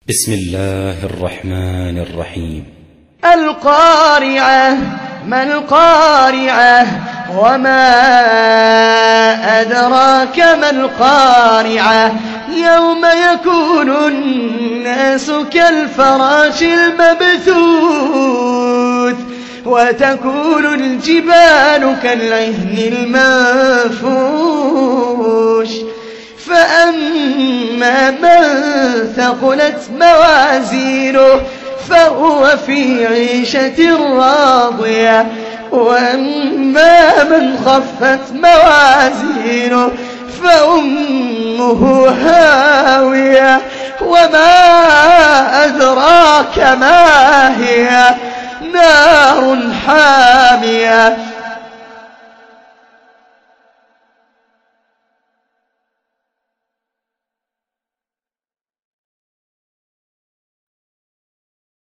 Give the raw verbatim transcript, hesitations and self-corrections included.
بسم الله الرحمن الرحيم. القارعة. ما القارعة؟ وما أدراك ما القارعة؟ يوم يكون الناس كالفراش المبثوث وتكون الجبال كالعهن المنفوش فأما من ثقلت موازينه فهو في عيشة راضية وأما من خفت موازينه فأمه هاوية وما أدراك ما هي نار حامية